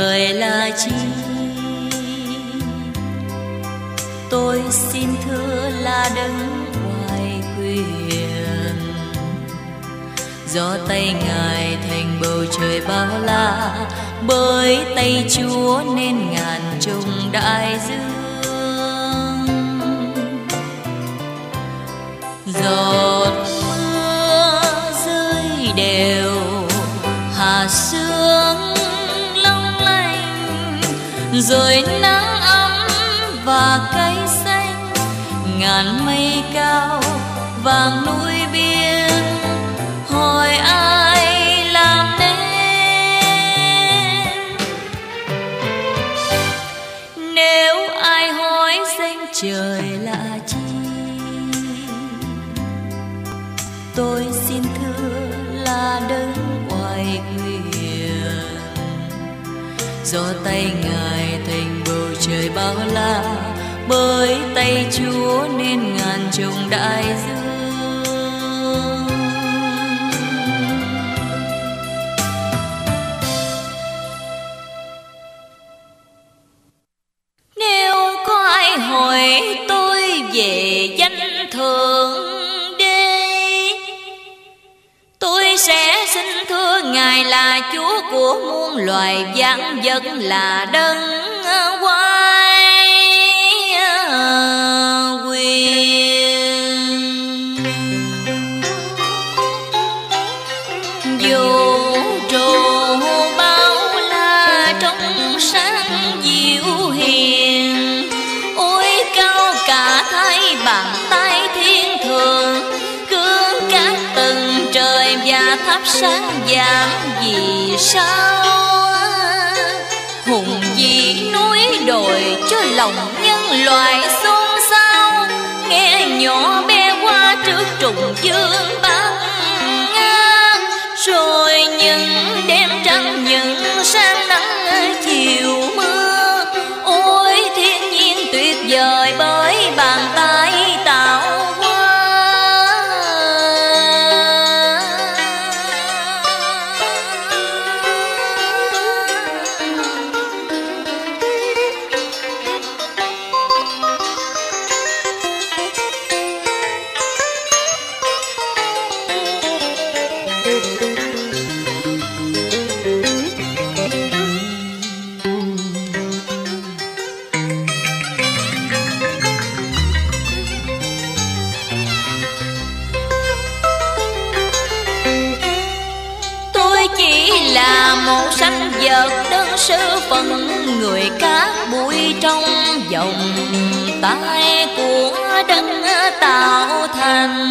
trời là chi? Tôi xin thưa là đấng oai quyền, gió tay Ngài thành bầu trời bao la, bởi tay Chúa nên ngàn trùng đại dương. Giọt mưa rơi đều hạ sương long lanh, rồi nắng ấm và cây xanh, ngàn mây cao vàng núi biên, hỏi ai làm nên? Nếu ai hỏi danh trời là chi, tôi xin thưa là đấng oai quyền, gió tay Ngài thành bầu trời bao la, bởi tay Chúa nên ngàn trùng đại dương. Nếu có ai hỏi tôi về danh Thượng Đế, tôi sẽ xin thưa Ngài là Chúa của muôn loài vạn vật, là đấng oai quyền. Vũ trụ bao la trong sáng diệu hiền, ôi cao cả thay bàn tay thiên thường, cương các tầng trời và thắp sáng vàng vì sao. Hùng vĩ núi đồi cho lòng nhân loại xôn xao, nghe nhỏ bé qua trước trùng dương băng ngang. Rồi những đêm trăng những sáng nắng chiều mưa, ôi thiên nhiên tuyệt vời bởi bàn tay tạo hóa. Là một sanh vật đơn sơ phần người, cát bụi trong vòng tay của đấng tạo thành.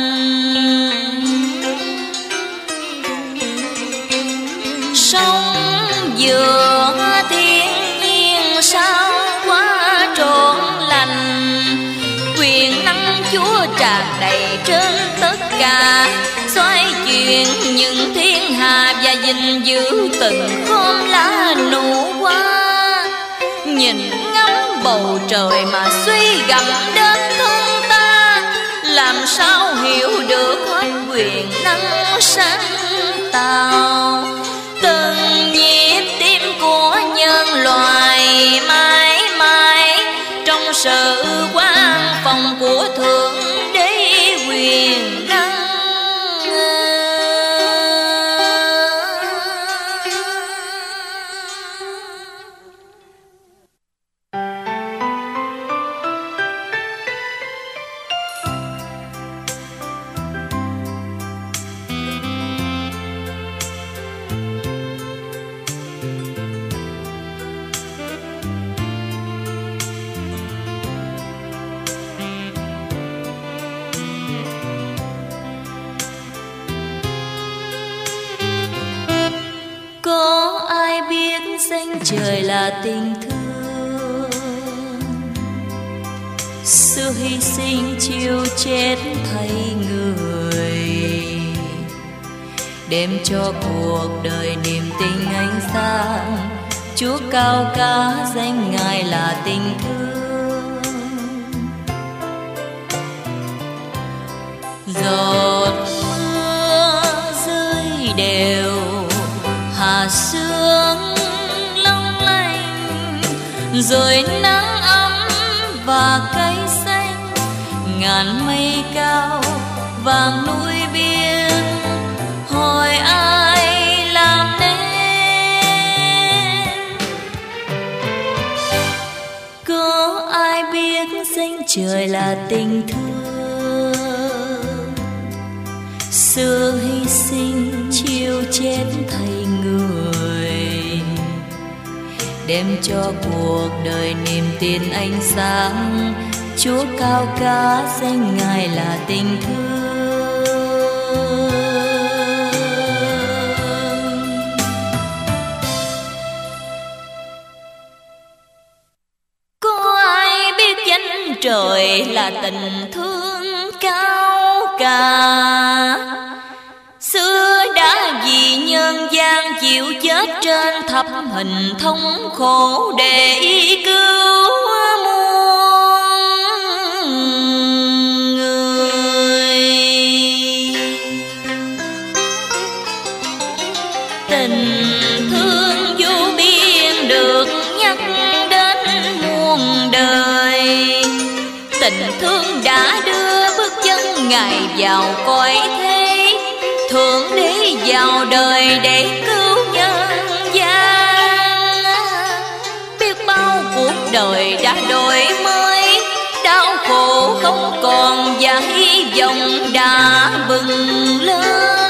Sống giữa thiên nhiên sao quá trọn lành, quyền năng Chúa tràn đầy trên tất cả, xoay chuyển những thiên hà và gìn giữ từng khóm lá nụ hoa. Nhìn ngắm bầu trời mà suy gẫm đến thân ta, làm sao hiểu được hết quyền năng sáng tạo. Từng nhịp tim của nhân loại mãi mãi trong sự quan phòng của Thượng Đế quyền năng. Có ai biết danh trời là tình thương, sự hy sinh chịu chết thay người, đem cho cuộc đời niềm tin ánh sáng. Chúa cao cả danh Ngài là tình thương. Giọt mưa rơi đều hạ sương long lanh, rồi nắng ấm và cây xanh, ngàn mây cao vàng núi biên, hỏi ai làm nên. Có ai biết danh trời là tình thương, xưa hy sinh chiêu chết thay người, đem cho cuộc đời niềm tin ánh sáng. Chúa cao cả danh Ngài là tình thương. Có ai biết danh trời là tình thương cao cả, xưa đã vì nhân gian chịu chết trên thập hình thống khổ để cứu muôn người. Tình thương vô biên được nhắc đến muôn đời, tình thương đã đưa bước chân Ngài vào cõi thế, Thượng Đế vào đời để cứu nhân gian. Biết bao cuộc đời đã đổi mới, đau khổ không còn và hy vọng đã bừng lên.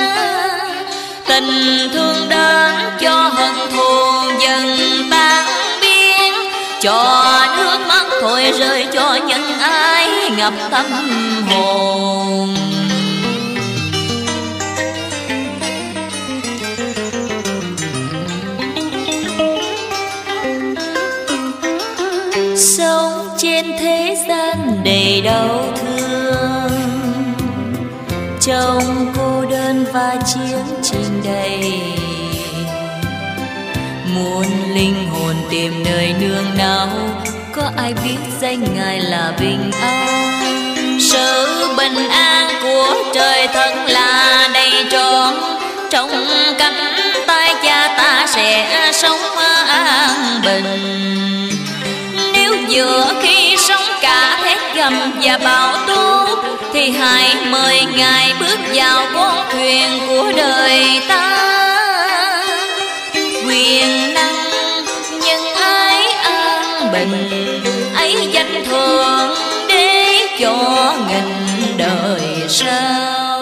Tình thương đến cho hận thù dần tan biến, cho nước mắt thôi rơi cho nhân ái ngập tâm hồn. Sống trên thế gian đầy đau thương, trong cô đơn và chiến trình đầy, muôn linh hồn tìm nơi nương náu. Có ai biết danh Ngài là bình an, sự bình an của trời thật là đầy trọn. Trong cánh tay Cha ta sẽ sống an bình. Nếu giữa khi sống cả thét gầm và bão tố, thì hãy mời Ngài bước vào con thuyền của đời ta. Quyền năng nhân ái an bình ấy danh Thượng Đế cho nghìn đời sau.